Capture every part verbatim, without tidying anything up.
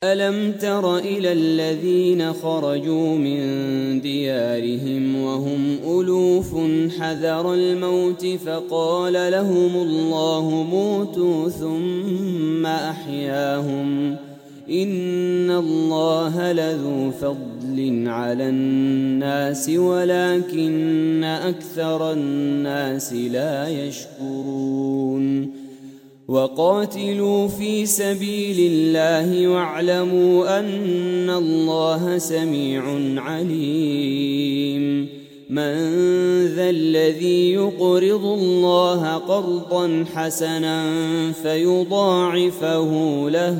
ألم تر إلى الذين خرجوا من ديارهم وهم ألوف حذر الموت فقال لهم الله موتوا ثم أحياهم إن الله لذو فضل على الناس ولكن أكثر الناس لا يشكرون وقاتلوا في سبيل الله واعلموا أن الله سميع عليم من ذا الذي يقرض الله قرضا حسنا فيضاعفه له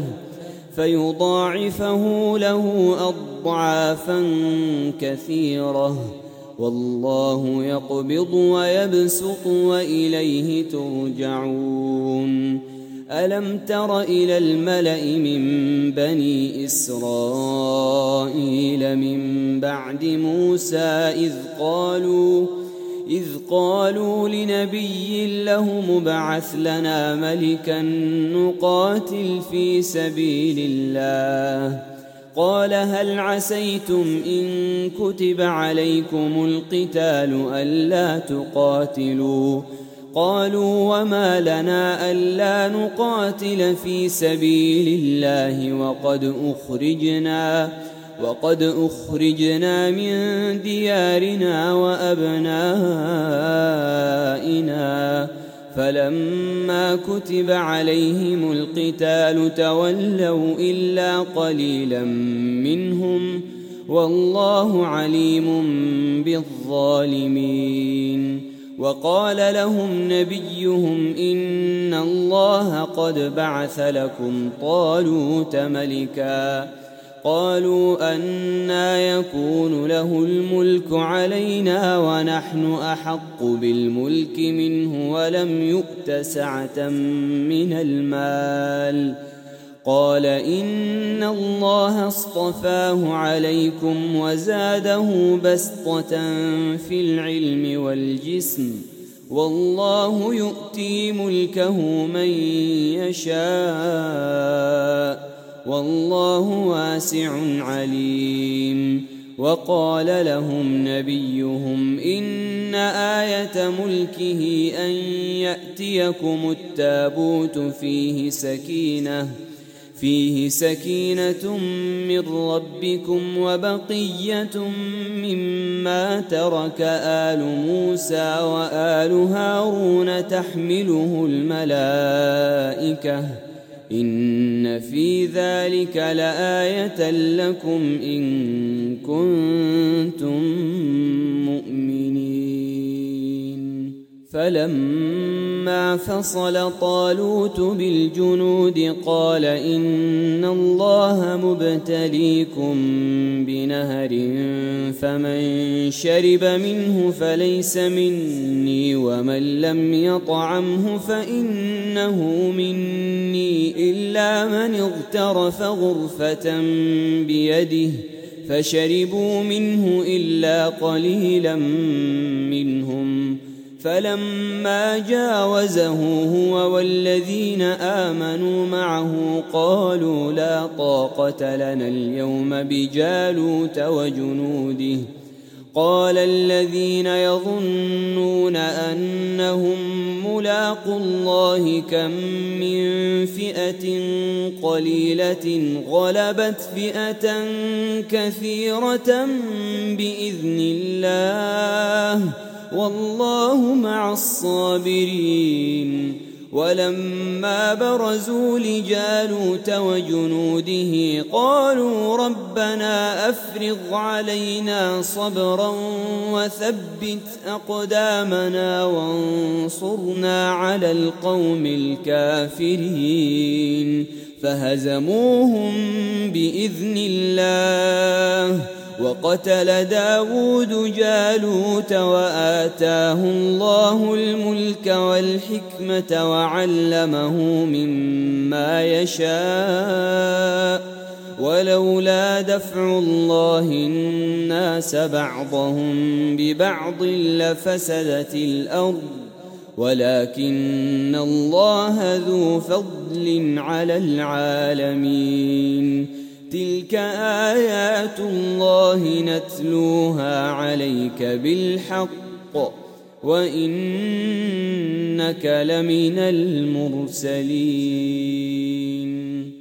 فيضاعفه له أضعافا كثيرة والله يقبض ويبسط وإليه ترجعون ألم تر إلى الملأ من بني إسرائيل من بعد موسى إذ قالوا إذ قالوا لنبي له ابعث لنا ملكا نقاتل في سبيل الله قال هل عسيتم إن كتب عليكم القتال ألا تقاتلوا قالوا وما لنا ألا نقاتل في سبيل الله وقد أخرجنا وقد أخرجنا من ديارنا وأبنائنا فلما كتب عليهم القتال تولوا إلا قليلا منهم والله عليم بالظالمين وقال لهم نبيهم إن الله قد بعث لكم طالوت ملكا قالوا أنى يكون له الملك علينا ونحن أحق بالملك منه ولم يؤت سعة من المال قال إن الله اصطفاه عليكم وزاده بسطة في العلم والجسم والله يؤتي ملكه من يشاء والله واسع عليم وقال لهم نبيهم إن آية ملكه أن يأتيكم التابوت فيه سكينة فيه سكينة من ربكم وبقية مما ترك آل موسى وآل هارون تحمله الملائكة إن في ذلك لآية لكم إن كنتم مؤمنين فلما فصل طالوت بالجنود قال إن الله مبتليكم بنهر فمن شرب منه فليس مني ومن لم يطعمه فإنه مني إلا من اغترف غرفة بيده فشربوا منه إلا قليلا منهم فلما جاوزه هو والذين آمنوا معه قالوا لا طاقة لنا اليوم بجالوت وجنوده قال الذين يظنون أنهم ملاقو الله كم من فئة قليلة غلبت فئة كثيرة بإذن الله والله مع الصابرين ولما برزوا لجالوت وجنوده قالوا ربنا أفرغ علينا صبرا وثبت أقدامنا وانصرنا على القوم الكافرين فهزموهم بإذن الله وقتل داود جالوت وآتاه الله الملك والحكمة وعلمه مما يشاء ولولا دفع الله الناس بعضهم ببعض لفسدت الأرض ولكن الله ذو فضل على العالمين تلك آيات الله نتلوها عليك بالحق وإنك لمن المرسلين.